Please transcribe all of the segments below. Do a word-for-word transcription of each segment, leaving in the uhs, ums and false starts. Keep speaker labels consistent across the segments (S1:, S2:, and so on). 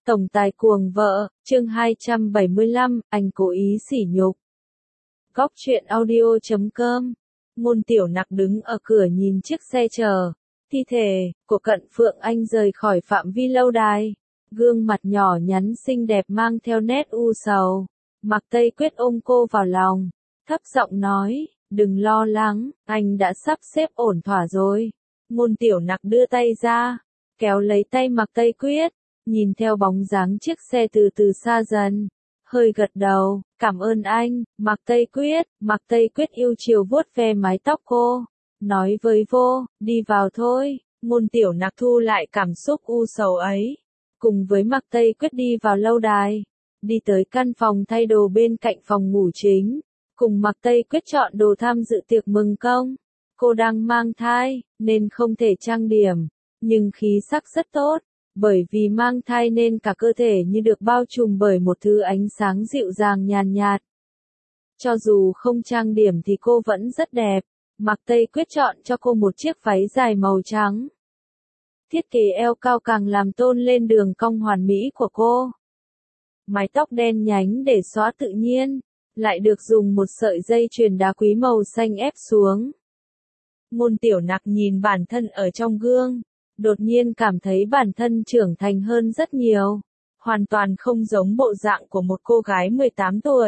S1: Tổng tài cuồng vợ, chương hai trăm bảy mươi lăm, anh cố ý sỉ nhục. Góc truyện audio chấm com. Ngôn Tiểu Nặc đứng ở cửa nhìn chiếc xe chờ thi thể của Cận Phượng Anh rời khỏi phạm vi lâu đài. Gương mặt nhỏ nhắn xinh đẹp mang theo nét u sầu. Mạc Tây Quyết ôm cô vào lòng, thấp giọng nói, đừng lo lắng, anh đã sắp xếp ổn thỏa rồi. Ngôn Tiểu Nặc đưa tay ra, kéo lấy tay Mạc Tây Quyết, nhìn theo bóng dáng chiếc xe từ từ xa dần, hơi gật đầu, cảm ơn anh. Mạc Tây Quyết, Mạc Tây Quyết yêu chiều vuốt ve mái tóc cô, nói với vô, đi vào thôi. Ngôn Tiểu Nặc thu lại cảm xúc u sầu ấy, cùng với Mạc Tây Quyết đi vào lâu đài, đi tới căn phòng thay đồ bên cạnh phòng ngủ chính, cùng Mạc Tây Quyết chọn đồ tham dự tiệc mừng công. Cô đang mang thai, nên không thể trang điểm, nhưng khí sắc rất tốt. Bởi vì mang thai nên cả cơ thể như được bao trùm bởi một thứ ánh sáng dịu dàng nhàn nhạt. Cho dù không trang điểm thì cô vẫn rất đẹp. Mạc Tây Quyết chọn cho cô một chiếc váy dài màu trắng. Thiết kế eo cao càng làm tôn lên đường cong hoàn mỹ của cô. Mái tóc đen nhánh để xóa tự nhiên, lại được dùng một sợi dây chuyền đá quý màu xanh ép xuống. Ngôn Tiểu Nặc nhìn bản thân ở trong gương, đột nhiên cảm thấy bản thân trưởng thành hơn rất nhiều, hoàn toàn không giống bộ dạng của một cô gái mười tám tuổi.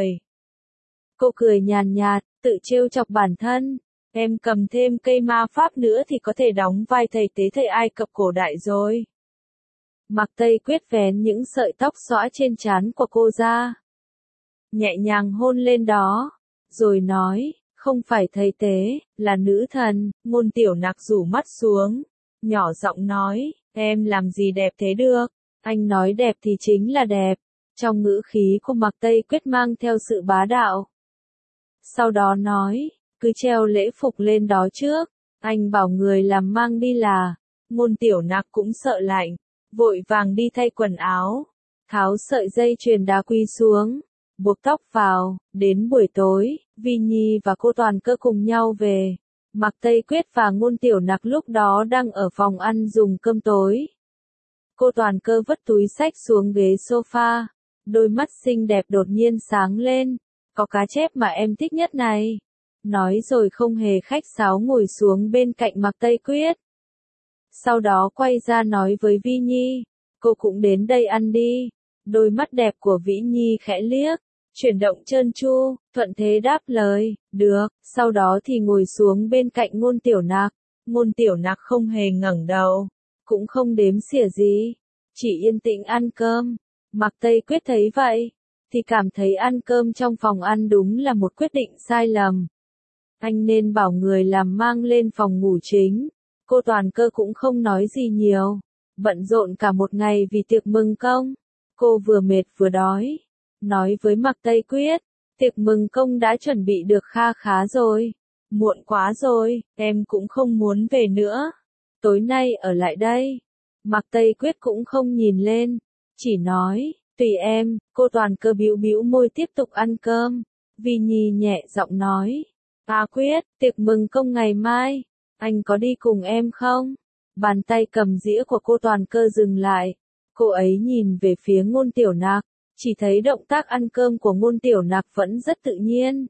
S1: Cô cười nhàn nhạt, tự trêu chọc bản thân, em cầm thêm cây ma pháp nữa thì có thể đóng vai thầy tế thời Ai Cập cổ đại rồi. Mạc Tây Quyết vén những sợi tóc xõa trên trán của cô ra, nhẹ nhàng hôn lên đó, rồi nói, không phải thầy tế, là nữ thần. Ngôn Tiểu Nặc rủ mắt xuống, nhỏ giọng nói, em làm gì đẹp thế được, anh nói đẹp thì chính là đẹp. Trong ngữ khí của Mạc Tây Quyết mang theo sự bá đạo. Sau đó nói, cứ treo lễ phục lên đó trước, anh bảo người làm mang đi là. Ngôn Tiểu Nặc cũng sợ lạnh, vội vàng đi thay quần áo, tháo sợi dây chuyền đá quý xuống, buộc tóc vào. Đến buổi tối, Vi Nhi và cô Toàn Cơ cùng nhau về. Mạc Tây Quyết và Ngôn Tiểu Nặc lúc đó đang ở phòng ăn dùng cơm tối. Cô Toàn Cơ vứt túi xách xuống ghế sofa, đôi mắt xinh đẹp đột nhiên sáng lên, có cá chép mà em thích nhất này. Nói rồi không hề khách sáo ngồi xuống bên cạnh Mạc Tây Quyết. Sau đó quay ra nói với Vi Nhi, cô cũng đến đây ăn đi. Đôi mắt đẹp của Vĩ Nhi khẽ liếc, chuyển động trơn tru, thuận thế đáp lời, được. Sau đó thì ngồi xuống bên cạnh Ngôn Tiểu Nặc. Ngôn Tiểu Nặc không hề ngẩng đầu, cũng không đếm xỉa gì, chỉ yên tĩnh ăn cơm. Mạc Tây Quyết thấy vậy, thì cảm thấy ăn cơm trong phòng ăn đúng là một quyết định sai lầm. Anh nên bảo người làm mang lên phòng ngủ chính. Cô Toàn Cơ cũng không nói gì nhiều, bận rộn cả một ngày vì tiệc mừng công. Cô vừa mệt vừa đói, nói với Mạc Tây Quyết, tiệc mừng công đã chuẩn bị được kha khá rồi. Muộn quá rồi, em cũng không muốn về nữa. Tối nay ở lại đây. Mạc Tây Quyết cũng không nhìn lên, chỉ nói, tùy em. Cô Toàn Cơ bĩu bĩu môi tiếp tục ăn cơm. Vi Nhi nhẹ giọng nói, A Quyết, tiệc mừng công ngày mai, anh có đi cùng em không? Bàn tay cầm dĩa của cô Toàn Cơ dừng lại. Cô ấy nhìn về phía Ngôn Tiểu Nặc, chỉ thấy động tác ăn cơm của Ngôn Tiểu Nặc vẫn rất tự nhiên.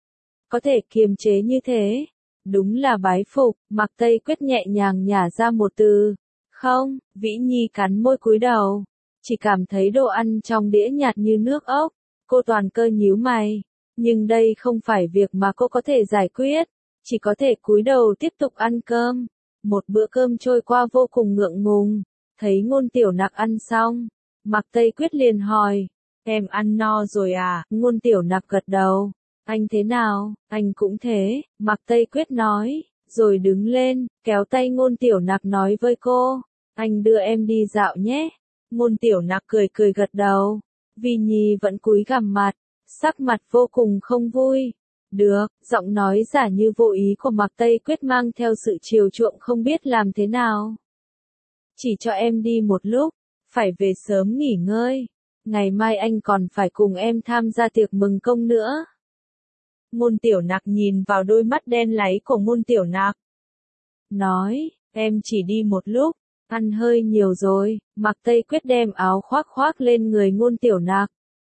S1: Có thể kiềm chế như thế, đúng là bái phục. Mạc Tây Quyết nhẹ nhàng nhả ra một từ, không. Vĩ Nhi cắn môi cúi đầu, chỉ cảm thấy đồ ăn trong đĩa nhạt như nước ốc. Cô Toàn Cơ nhíu mày, nhưng đây không phải việc mà cô có thể giải quyết, chỉ có thể cúi đầu tiếp tục ăn cơm. Một bữa cơm trôi qua vô cùng ngượng ngùng. Thấy Ngôn Tiểu Nặc ăn xong, Mạc Tây Quyết liền hỏi, em ăn no rồi à? Ngôn Tiểu Nặc gật đầu, anh thế nào? Anh cũng thế. Mạc Tây Quyết nói, rồi đứng lên, kéo tay Ngôn Tiểu Nặc nói với cô, anh đưa em đi dạo nhé. Ngôn Tiểu Nặc cười cười gật đầu. Vi Nhi vẫn cúi gằm mặt, sắc mặt vô cùng không vui. Được. Giọng nói giả như vô ý của Mạc Tây Quyết mang theo sự chiều chuộng không biết làm thế nào. Chỉ cho em đi một lúc, phải về sớm nghỉ ngơi. Ngày mai anh còn phải cùng em tham gia tiệc mừng công nữa. Ngôn Tiểu Nặc nhìn vào đôi mắt đen láy của Ngôn Tiểu Nặc, nói, em chỉ đi một lúc, Ăn hơi nhiều rồi, Mạc Tây Quyết đem áo khoác khoác lên người Ngôn Tiểu Nặc.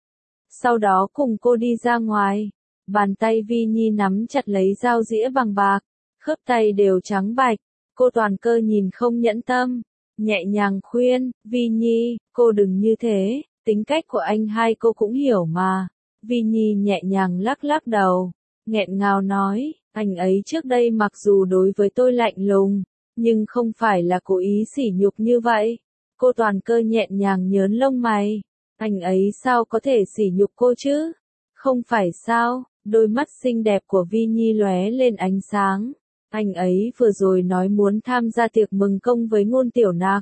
S1: Sau đó cùng cô đi ra ngoài, bàn tay Vi Nhi nắm chặt lấy dao dĩa bằng bạc, khớp tay đều trắng bạch, cô Toàn Cơ nhìn không nhẫn tâm, nhẹ nhàng khuyên, Vi Nhi, cô đừng như thế, tính cách của anh hai cô cũng hiểu mà. Vi Nhi nhẹ nhàng lắc lắc đầu, nghẹn ngào nói, anh ấy trước đây mặc dù đối với tôi lạnh lùng, nhưng không phải là cố ý sỉ nhục như vậy. Cô Toàn Cơ nhẹ nhàng nhớn lông mày, anh ấy sao có thể sỉ nhục cô chứ? Không phải sao? Đôi mắt xinh đẹp của Vi Nhi lóe lên ánh sáng. Anh ấy vừa rồi nói muốn tham gia tiệc mừng công với Ngôn Tiểu Nặc.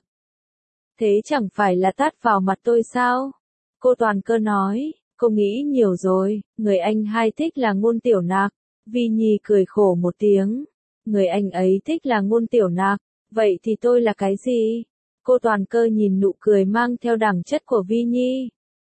S1: Thế chẳng phải là tát vào mặt tôi sao? Cô Toàn Cơ nói, cô nghĩ nhiều rồi, người anh hai thích là Ngôn Tiểu Nặc. Vi Nhi cười khổ một tiếng, người anh ấy thích là Ngôn Tiểu Nặc, vậy thì tôi là cái gì? Cô Toàn Cơ nhìn nụ cười mang theo đẳng chất của Vi Nhi.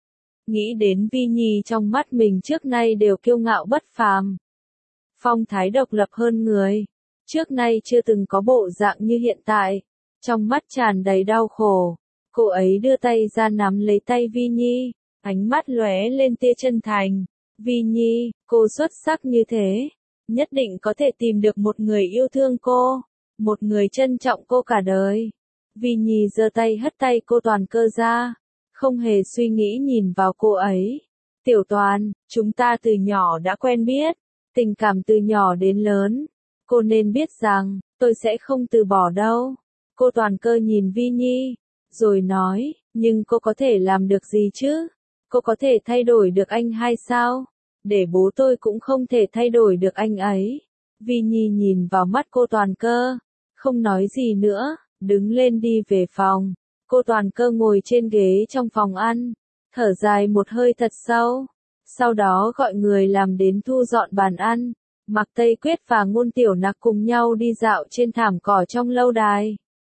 S1: Nghĩ đến Vi Nhi trong mắt mình trước nay đều kiêu ngạo bất phàm. Phong thái độc lập hơn người, trước nay chưa từng có bộ dạng như hiện tại, trong mắt tràn đầy đau khổ. Cô ấy đưa tay ra nắm lấy tay Vi Nhi, ánh mắt lóe lên tia chân thành. Vi Nhi, cô xuất sắc như thế, nhất định có thể tìm được một người yêu thương cô, một người trân trọng cô cả đời. Vi Nhi giơ tay hất tay cô Toàn Cơ ra, không hề suy nghĩ nhìn vào cô ấy. Tiểu Toàn, chúng ta từ nhỏ đã quen biết, tình cảm từ nhỏ đến lớn. Cô nên biết rằng, tôi sẽ không từ bỏ đâu. Cô Toàn Cơ nhìn Vi Nhi, rồi nói, nhưng cô có thể làm được gì chứ? Cô có thể thay đổi được anh hay sao? Để bố tôi cũng không thể thay đổi được anh ấy. Vi Nhi nhìn vào mắt cô Toàn Cơ, không nói gì nữa, đứng lên đi về phòng. Cô Toàn Cơ ngồi trên ghế trong phòng ăn, thở dài một hơi thật sâu. Sau đó gọi người làm đến thu dọn bàn ăn. Mạc Tây Quyết và Ngôn Tiểu Nặc cùng nhau đi dạo trên thảm cỏ trong lâu đài.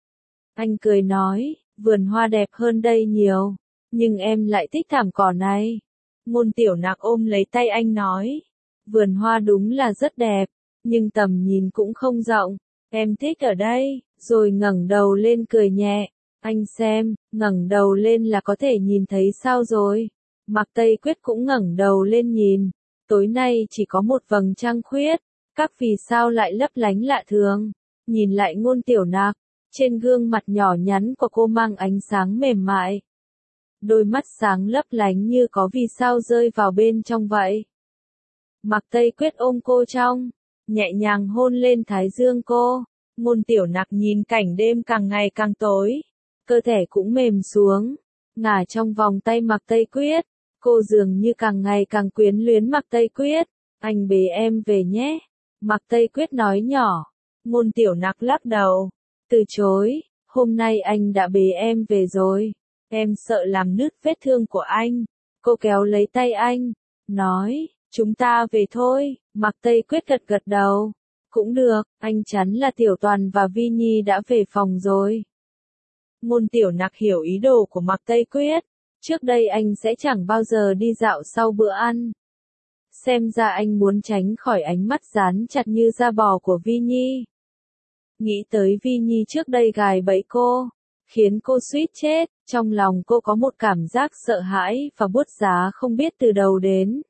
S1: Anh cười nói, vườn hoa đẹp hơn đây nhiều, nhưng em lại thích thảm cỏ này. Ngôn Tiểu Nặc ôm lấy tay anh nói, vườn hoa đúng là rất đẹp, nhưng tầm nhìn cũng không rộng, em thích ở đây, rồi ngẩng đầu lên cười nhẹ. Anh xem, ngẩng đầu lên là có thể nhìn thấy sao rồi. Mạc Tây Quyết cũng ngẩng đầu lên nhìn, tối nay chỉ có một vầng trăng khuyết, các vì sao lại lấp lánh lạ thường. Nhìn lại Ngôn Tiểu Nặc, trên gương mặt nhỏ nhắn của cô mang ánh sáng mềm mại. Đôi mắt sáng lấp lánh như có vì sao rơi vào bên trong vậy. Mạc Tây Quyết ôm cô trong, nhẹ nhàng hôn lên thái dương cô. Ngôn Tiểu Nặc nhìn cảnh đêm càng ngày càng tối, cơ thể cũng mềm xuống, ngả trong vòng tay Mạc Tây Quyết. Cô dường như càng ngày càng quyến luyến Mạc Tây Quyết. Anh bế em về nhé. Mạc Tây Quyết nói nhỏ. Ngôn Tiểu Nặc lắc đầu, từ chối, hôm nay anh đã bế em về rồi. Em sợ làm nứt vết thương của anh. Cô kéo lấy tay anh, nói, chúng ta về thôi. Mạc Tây Quyết gật gật đầu. Cũng được, anh chắn là Tiểu Toàn và Vi Nhi đã về phòng rồi. Ngôn Tiểu Nặc hiểu ý đồ của Mạc Tây Quyết. Trước đây anh sẽ chẳng bao giờ đi dạo sau bữa ăn. Xem ra anh muốn tránh khỏi ánh mắt dán chặt như da bò của Vi Nhi. Nghĩ tới Vi Nhi trước đây gài bẫy cô, khiến cô suýt chết, trong lòng cô có một cảm giác sợ hãi và buốt giá không biết từ đầu đến.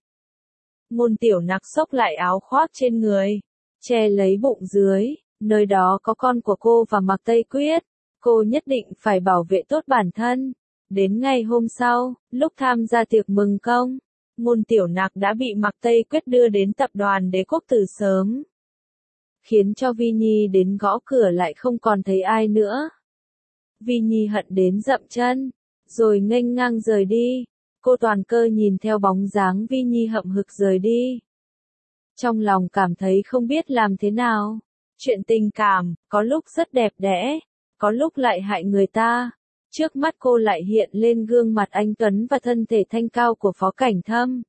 S1: Ngôn Tiểu Nặc xốc lại áo khoác trên người, che lấy bụng dưới, nơi đó có con của cô và Mạc Tây Quyết. Cô nhất định phải bảo vệ tốt bản thân. Đến ngày hôm sau, lúc tham gia tiệc mừng công, Ngôn Tiểu Nặc đã bị Mạc Tây Quyết đưa đến tập đoàn Đế Quốc từ sớm. Khiến cho Vi Nhi đến gõ cửa lại không còn thấy ai nữa. Vi Nhi hận đến dậm chân, rồi nghênh ngang rời đi. Cô Toàn Cơ nhìn theo bóng dáng Vi Nhi hậm hực rời đi. Trong lòng cảm thấy không biết làm thế nào. Chuyện tình cảm, có lúc rất đẹp đẽ, có lúc lại hại người ta. Trước mắt cô lại hiện lên gương mặt anh tuấn và thân thể thanh cao của Phó Cảnh Thâm.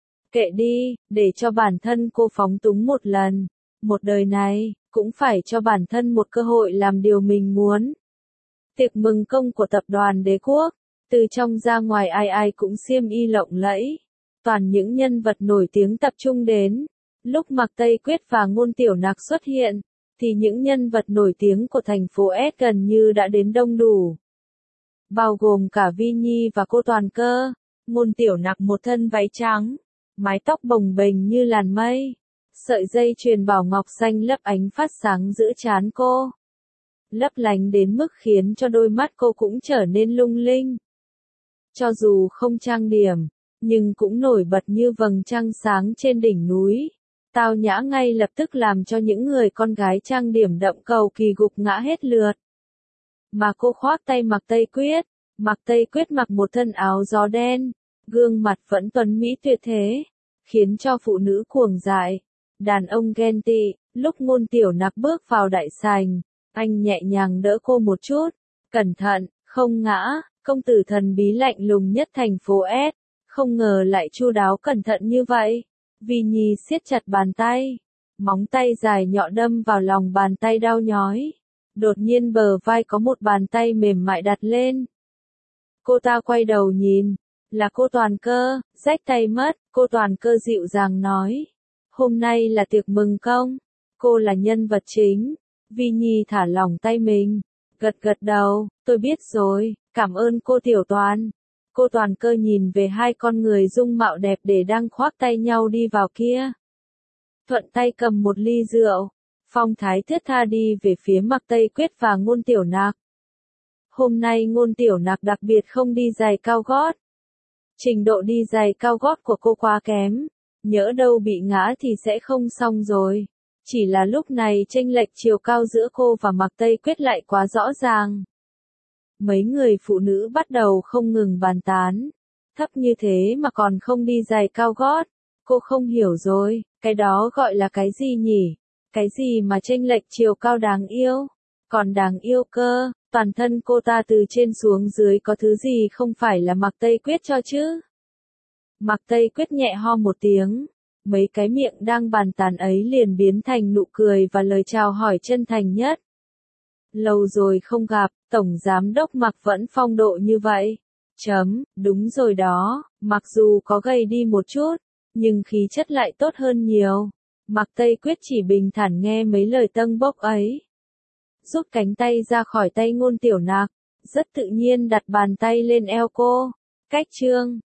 S1: Kệ đi, để cho bản thân cô phóng túng một lần. Một đời này, cũng phải cho bản thân một cơ hội làm điều mình muốn. Tiệc mừng công của tập đoàn Đế Quốc, từ trong ra ngoài ai ai cũng xiêm y lộng lẫy. Toàn những nhân vật nổi tiếng tập trung đến. Lúc Mạc Tây Quyết và Ngôn Tiểu Nặc xuất hiện, thì những nhân vật nổi tiếng của thành phố S gần như đã đến đông đủ. Bao gồm cả Vi Nhi và cô Toàn Cơ. Ngôn Tiểu Nặc một thân váy trắng, mái tóc bồng bềnh như làn mây, sợi dây chuyền bảo ngọc xanh lấp ánh phát sáng giữa trán cô. Lấp lánh đến mức khiến cho đôi mắt cô cũng trở nên lung linh. Cho dù không trang điểm, nhưng cũng nổi bật như vầng trăng sáng trên đỉnh núi. Tao Nhã ngay lập tức làm cho những người con gái trang điểm đậm cầu kỳ gục ngã hết lượt. Mà cô khoác tay Mạc Tây Quyết, Mạc Tây Quyết mặc một thân áo gió đen, gương mặt vẫn tuấn mỹ tuyệt thế, khiến cho phụ nữ cuồng dại, đàn ông ghen tị. Lúc Ngôn Tiểu Nặc bước vào đại sảnh, anh nhẹ nhàng đỡ cô một chút, cẩn thận, không ngã. Công tử thần bí lạnh lùng nhất thành phố S, không ngờ lại chu đáo cẩn thận như vậy. Vi Nhi siết chặt bàn tay, móng tay dài nhọn đâm vào lòng bàn tay đau nhói. Đột nhiên bờ vai có một bàn tay mềm mại đặt lên. Cô ta quay đầu nhìn, là cô Toàn Cơ, rách tay mất. Cô Toàn Cơ dịu dàng nói, hôm nay là tiệc mừng công, cô là nhân vật chính. Vi Nhi thả lỏng tay mình, gật gật đầu, tôi biết rồi, cảm ơn cô Tiểu Toàn. Cô Toàn Cơ nhìn về hai con người dung mạo đẹp để đang khoác tay nhau đi vào kia. Thuận tay cầm một ly rượu, phong thái thướt tha đi về phía Mạc Tây Quyết và Ngôn Tiểu Nặc. Hôm nay Ngôn Tiểu Nặc đặc biệt không đi giày cao gót. Trình độ đi giày cao gót của cô quá kém, nhỡ đâu bị ngã thì sẽ không xong rồi. Chỉ là lúc này chênh lệch chiều cao giữa cô và Mạc Tây Quyết lại quá rõ ràng. Mấy người phụ nữ bắt đầu không ngừng bàn tán. Thấp như thế mà còn không đi giày cao gót. Cô không hiểu rồi, cái đó gọi là cái gì nhỉ? Cái gì mà chênh lệch chiều cao đáng yêu? Còn đáng yêu cơ, toàn thân cô ta từ trên xuống dưới có thứ gì không phải là Mạc Tây Quyết cho chứ? Mạc Tây Quyết nhẹ ho một tiếng. Mấy cái miệng đang bàn tán ấy liền biến thành nụ cười và lời chào hỏi chân thành nhất. Lâu rồi không gặp, Tổng Giám đốc Mạc vẫn phong độ như vậy. Chấm, đúng rồi đó, mặc dù có gầy đi một chút, nhưng khí chất lại tốt hơn nhiều. Mạc Tây Quyết chỉ bình thản nghe mấy lời tâng bốc ấy. Rút cánh tay ra khỏi tay Ngôn Tiểu Nặc, rất tự nhiên đặt bàn tay lên eo cô. Cách chương